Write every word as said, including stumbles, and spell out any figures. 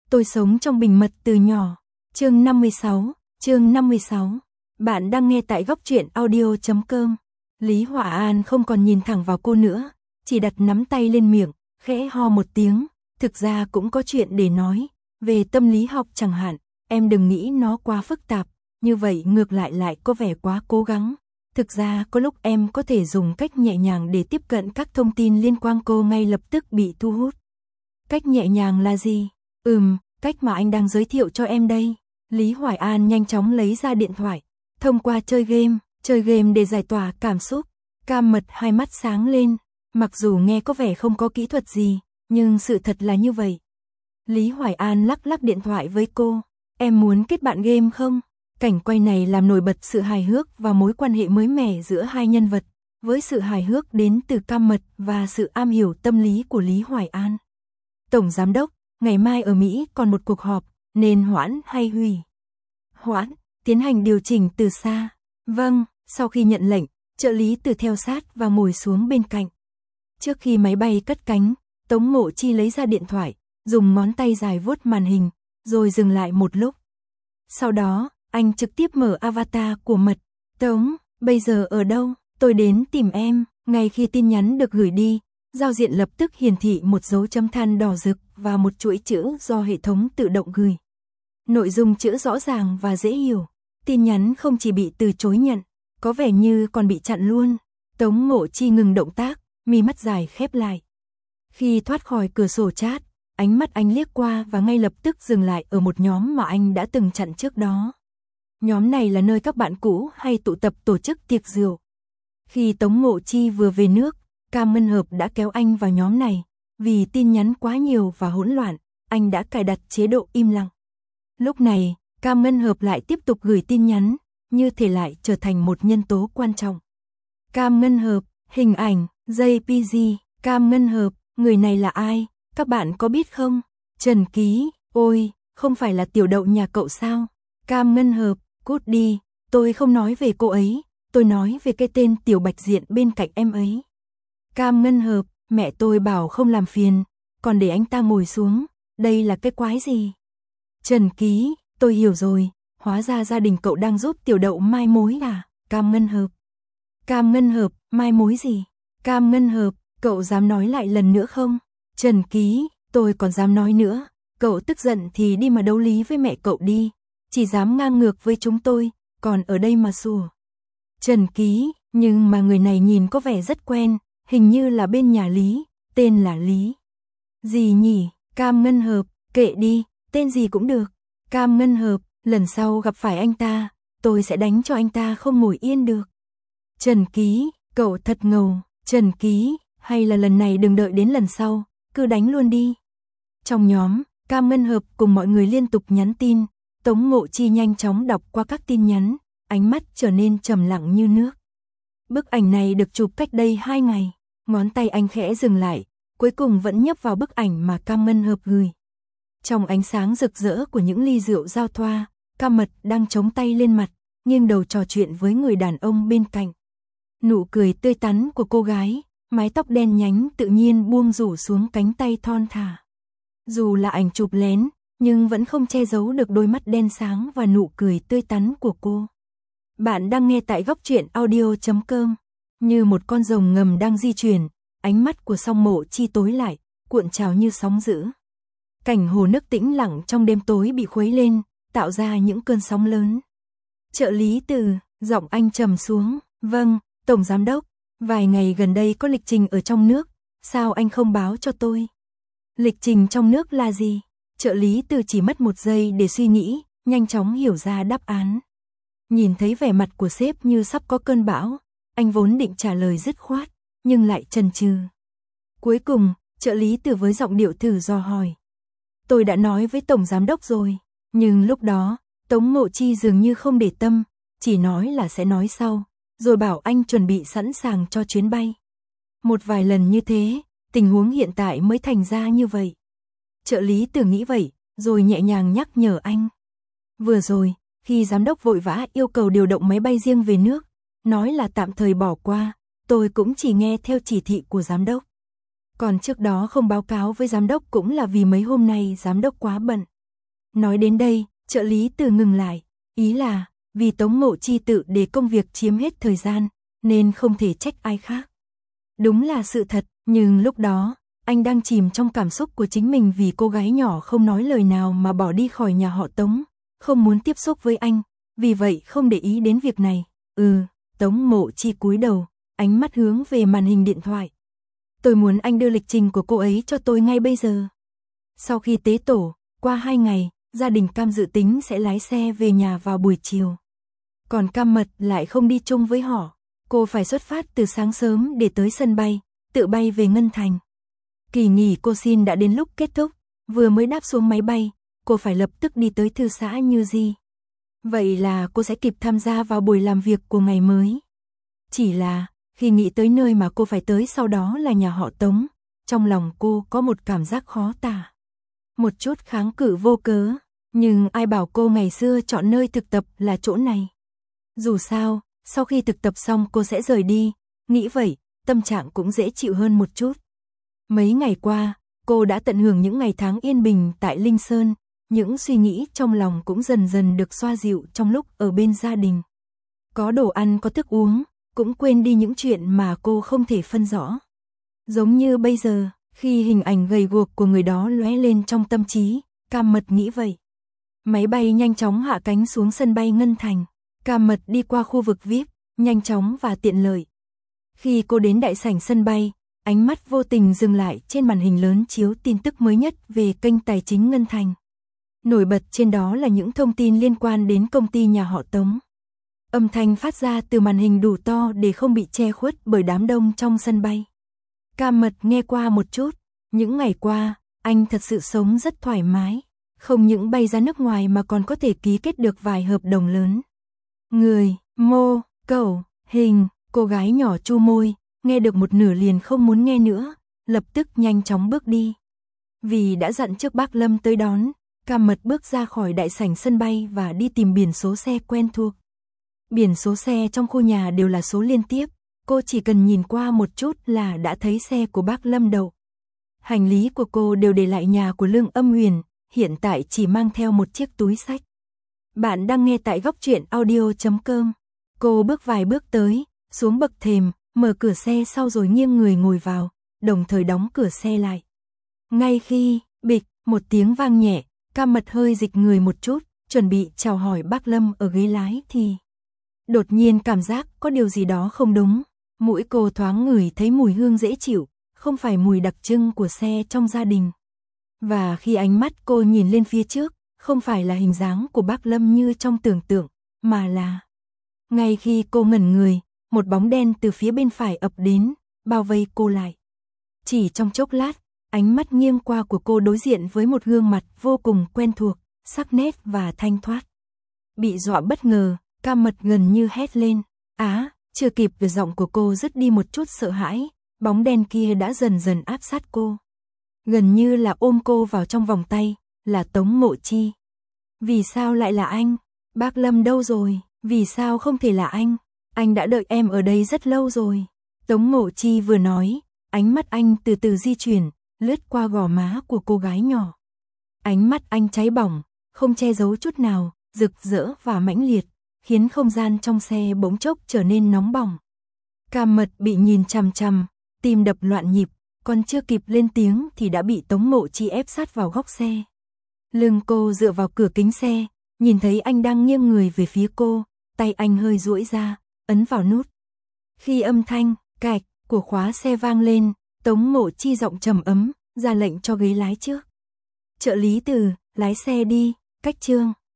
Tôi sống trong bình mật từ nhỏ. Chương năm mươi sáu, chương năm mươi sáu. Bạn đang nghe tại góc truyện audio chấm com. Lý Hỏa An không còn nhìn thẳng vào cô nữa, chỉ đặt nắm tay lên miệng, khẽ ho một tiếng. Thực ra cũng có chuyện để nói, về tâm lý học chẳng hạn, em đừng nghĩ nó quá phức tạp, như vậy ngược lại lại có vẻ quá cố gắng. Thực ra có lúc em có thể dùng cách nhẹ nhàng để tiếp cận các thông tin liên quan, cô ngay lập tức bị thu hút. Cách nhẹ nhàng là gì? Ừm, cách mà anh đang giới thiệu cho em đây. Lý Hoài An nhanh chóng lấy ra điện thoại, thông qua chơi game, chơi game để giải tỏa cảm xúc. Cam Mật hai mắt sáng lên, mặc dù nghe có vẻ không có kỹ thuật gì, nhưng sự thật là như vậy. Lý Hoài An lắc lắc điện thoại với cô, em muốn kết bạn game không? Cảnh quay này làm nổi bật sự hài hước và mối quan hệ mới mẻ giữa hai nhân vật, với sự hài hước đến từ Cam Mật và sự am hiểu tâm lý của Lý Hoài An. Tổng Giám đốc, ngày mai ở Mỹ còn một cuộc họp, nên hoãn hay hủy? Hoãn, tiến hành điều chỉnh từ xa. Vâng, sau khi nhận lệnh, trợ lý Từ theo sát và ngồi xuống bên cạnh. Trước khi máy bay cất cánh, Tống Ngộ Chi lấy ra điện thoại, dùng ngón tay dài vuốt màn hình, rồi dừng lại một lúc. Sau đó, anh trực tiếp mở avatar của Mật. Tống, bây giờ ở đâu? Tôi đến tìm em. Ngay khi tin nhắn được gửi đi, giao diện lập tức hiển thị một dấu chấm than đỏ rực và một chuỗi chữ do hệ thống tự động gửi. Nội dung chữ rõ ràng và dễ hiểu. Tin nhắn không chỉ bị từ chối nhận, có vẻ như còn bị chặn luôn. Tống Ngộ Chi ngừng động tác, mi mắt dài khép lại. Khi thoát khỏi cửa sổ chat, ánh mắt anh liếc qua và ngay lập tức dừng lại ở một nhóm mà anh đã từng chặn trước đó. Nhóm này là nơi các bạn cũ hay tụ tập tổ chức tiệc rượu. Khi Tống Ngộ Chi vừa về nước, Cam Ngân Hợp đã kéo anh vào nhóm này. Vì tin nhắn quá nhiều và hỗn loạn, anh đã cài đặt chế độ im lặng. Lúc này, Cam Ngân Hợp lại tiếp tục gửi tin nhắn, như thể lại trở thành một nhân tố quan trọng. Cam Ngân Hợp, hình ảnh, jê pê giê, Cam Ngân Hợp, người này là ai? Các bạn có biết không? Trần Ký, ôi, không phải là tiểu đậu nhà cậu sao? Cam Ngân Hợp, cút đi, tôi không nói về cô ấy, tôi nói về cái tên Tiểu Bạch Diện bên cạnh em ấy. Cam Ngân Hợp, mẹ tôi bảo không làm phiền, còn để anh ta ngồi xuống, đây là cái quái gì? Trần Ký, tôi hiểu rồi, hóa ra gia đình cậu đang giúp tiểu đậu mai mối à? Cam Ngân Hợp. Cam Ngân Hợp, mai mối gì? Cam Ngân Hợp, cậu dám nói lại lần nữa không? Trần Ký, tôi còn dám nói nữa, cậu tức giận thì đi mà đấu lý với mẹ cậu đi, chỉ dám ngang ngược với chúng tôi, còn ở đây mà sủa. Trần Ký, nhưng mà người này nhìn có vẻ rất quen, hình như là bên nhà Lý, tên là Lý. Gì nhỉ? Cam Ngân Hợp, kệ đi, tên gì cũng được. Cam Ngân Hợp, lần sau gặp phải anh ta, tôi sẽ đánh cho anh ta không ngồi yên được. Trần Ký, cậu thật ngầu. Trần Ký, hay là lần này đừng đợi đến lần sau, cứ đánh luôn đi. Trong nhóm, Cam Ngân Hợp cùng mọi người liên tục nhắn tin, Tống Ngộ Chi nhanh chóng đọc qua các tin nhắn, ánh mắt trở nên trầm lặng như nước. Bức ảnh này được chụp cách đây hai ngày, ngón tay anh khẽ dừng lại, cuối cùng vẫn nhấp vào bức ảnh mà Cam Ngân Hợp gửi. Trong ánh sáng rực rỡ của những ly rượu giao thoa, Cam Mật đang chống tay lên mặt, nghiêng đầu trò chuyện với người đàn ông bên cạnh. Nụ cười tươi tắn của cô gái, mái tóc đen nhánh tự nhiên buông rủ xuống cánh tay thon thả. Dù là ảnh chụp lén, nhưng vẫn không che giấu được đôi mắt đen sáng và nụ cười tươi tắn của cô. Bạn đang nghe tại góc truyện audio chấm com. Như một con rồng ngầm đang di chuyển, ánh mắt của Song Mộ Chi tối lại, cuộn trào như sóng dữ. Cảnh hồ nước tĩnh lặng trong đêm tối bị khuấy lên, tạo ra những cơn sóng lớn. Trợ lý Từ, giọng anh trầm xuống, vâng, Tổng Giám đốc, vài ngày gần đây có lịch trình ở trong nước, sao anh không báo cho tôi? Lịch trình trong nước là gì? Trợ lý Từ chỉ mất một giây để suy nghĩ, nhanh chóng hiểu ra đáp án. Nhìn thấy vẻ mặt của sếp như sắp có cơn bão, anh vốn định trả lời dứt khoát, nhưng lại chần chừ. Cuối cùng, trợ lý Từ với giọng điệu thử dò hỏi. Tôi đã nói với Tổng Giám đốc rồi, nhưng lúc đó, Tống Ngộ Chi dường như không để tâm, chỉ nói là sẽ nói sau, rồi bảo anh chuẩn bị sẵn sàng cho chuyến bay. Một vài lần như thế, tình huống hiện tại mới thành ra như vậy. Trợ lý Từ nghĩ vậy, rồi nhẹ nhàng nhắc nhở anh. Vừa rồi, khi giám đốc vội vã yêu cầu điều động máy bay riêng về nước, nói là tạm thời bỏ qua, tôi cũng chỉ nghe theo chỉ thị của giám đốc. Còn trước đó không báo cáo với giám đốc cũng là vì mấy hôm nay giám đốc quá bận. Nói đến đây, trợ lý Từ ngừng lại, ý là, vì Tống Mộ Chi tự để công việc chiếm hết thời gian, nên không thể trách ai khác. Đúng là sự thật, nhưng lúc đó, anh đang chìm trong cảm xúc của chính mình vì cô gái nhỏ không nói lời nào mà bỏ đi khỏi nhà họ Tống, không muốn tiếp xúc với anh, vì vậy không để ý đến việc này. Ừ, Tống Mộ Chi cúi đầu, ánh mắt hướng về màn hình điện thoại. Tôi muốn anh đưa lịch trình của cô ấy cho tôi ngay bây giờ. Sau khi tế tổ, qua hai ngày, gia đình Cam dự tính sẽ lái xe về nhà vào buổi chiều. Còn Cam Mật lại không đi chung với họ. Cô phải xuất phát từ sáng sớm để tới sân bay, tự bay về Ngân Thành. Kỳ nghỉ cô xin đã đến lúc kết thúc, vừa mới đáp xuống máy bay, cô phải lập tức đi tới thư xã Như Di. Vậy là cô sẽ kịp tham gia vào buổi làm việc của ngày mới. Chỉ là, khi nghĩ tới nơi mà cô phải tới sau đó là nhà họ Tống, trong lòng cô có một cảm giác khó tả. Một chút kháng cự vô cớ, nhưng ai bảo cô ngày xưa chọn nơi thực tập là chỗ này. Dù sao, sau khi thực tập xong cô sẽ rời đi, nghĩ vậy, tâm trạng cũng dễ chịu hơn một chút. Mấy ngày qua, cô đã tận hưởng những ngày tháng yên bình tại Linh Sơn, những suy nghĩ trong lòng cũng dần dần được xoa dịu trong lúc ở bên gia đình. Có đồ ăn có thức uống, cũng quên đi những chuyện mà cô không thể phân rõ. Giống như bây giờ, khi hình ảnh gầy guộc của người đó lóe lên trong tâm trí, Cam Mật nghĩ vậy. Máy bay nhanh chóng hạ cánh xuống sân bay Ngân Thành. Cam Mật đi qua khu vực vi ai pi, nhanh chóng và tiện lợi. Khi cô đến đại sảnh sân bay, ánh mắt vô tình dừng lại trên màn hình lớn chiếu tin tức mới nhất về kênh tài chính Ngân Thành. Nổi bật trên đó là những thông tin liên quan đến công ty nhà họ Tống. Âm thanh phát ra từ màn hình đủ to để không bị che khuất bởi đám đông trong sân bay. Cam Mật nghe qua một chút, những ngày qua, anh thật sự sống rất thoải mái, không những bay ra nước ngoài mà còn có thể ký kết được vài hợp đồng lớn. Người, mô, cẩu, hình, cô gái nhỏ chu môi, nghe được một nửa liền không muốn nghe nữa, lập tức nhanh chóng bước đi. Vì đã dặn trước bác Lâm tới đón, Cam Mật bước ra khỏi đại sảnh sân bay và đi tìm biển số xe quen thuộc. Biển số xe trong khu nhà đều là số liên tiếp, cô chỉ cần nhìn qua một chút là đã thấy xe của bác Lâm đậu. Hành lý của cô đều để lại nhà của Lương Âm Huyền, hiện tại chỉ mang theo một chiếc túi xách. Bạn đang nghe tại góc truyện audio chấm com. Cô bước vài bước tới, xuống bậc thềm, mở cửa xe sau rồi nghiêng người ngồi vào, đồng thời đóng cửa xe lại. Ngay khi, bịch, một tiếng vang nhẹ, Cam Mật hơi dịch người một chút, chuẩn bị chào hỏi bác Lâm ở ghế lái thì đột nhiên cảm giác có điều gì đó không đúng. Mũi cô thoáng ngửi thấy mùi hương dễ chịu, không phải mùi đặc trưng của xe trong gia đình. Và khi ánh mắt cô nhìn lên phía trước, không phải là hình dáng của bác Lâm như trong tưởng tượng, mà là... Ngay khi cô ngẩn người, một bóng đen từ phía bên phải ập đến, bao vây cô lại. Chỉ trong chốc lát, ánh mắt nghiêng qua của cô đối diện với một gương mặt vô cùng quen thuộc, sắc nét và thanh thoát. Bị dọa bất ngờ, Cam Mật gần như hét lên. Á, chưa kịp về giọng của cô dứt đi một chút sợ hãi, bóng đen kia đã dần dần áp sát cô. Gần như là ôm cô vào trong vòng tay, là Tống Mộ Chi. Vì sao lại là anh? Bác Lâm đâu rồi? Vì sao không thể là anh? Anh đã đợi em ở đây rất lâu rồi. Tống Mộ Chi vừa nói, ánh mắt anh từ từ di chuyển, lướt qua gò má của cô gái nhỏ. Ánh mắt anh cháy bỏng, không che giấu chút nào, rực rỡ và mãnh liệt, khiến không gian trong xe bỗng chốc trở nên nóng bỏng. Cam Mật bị nhìn chằm chằm, tim đập loạn nhịp, còn chưa kịp lên tiếng thì đã bị Tống Mộ Chi ép sát vào góc xe. Lưng cô dựa vào cửa kính xe, nhìn thấy anh đang nghiêng người về phía cô, tay anh hơi duỗi ra, ấn vào nút. Khi âm thanh cạch của khóa xe vang lên, Tống Mộ Chi giọng trầm ấm, ra lệnh cho ghế lái trước. Trợ lý Từ, lái xe đi, cách Trương.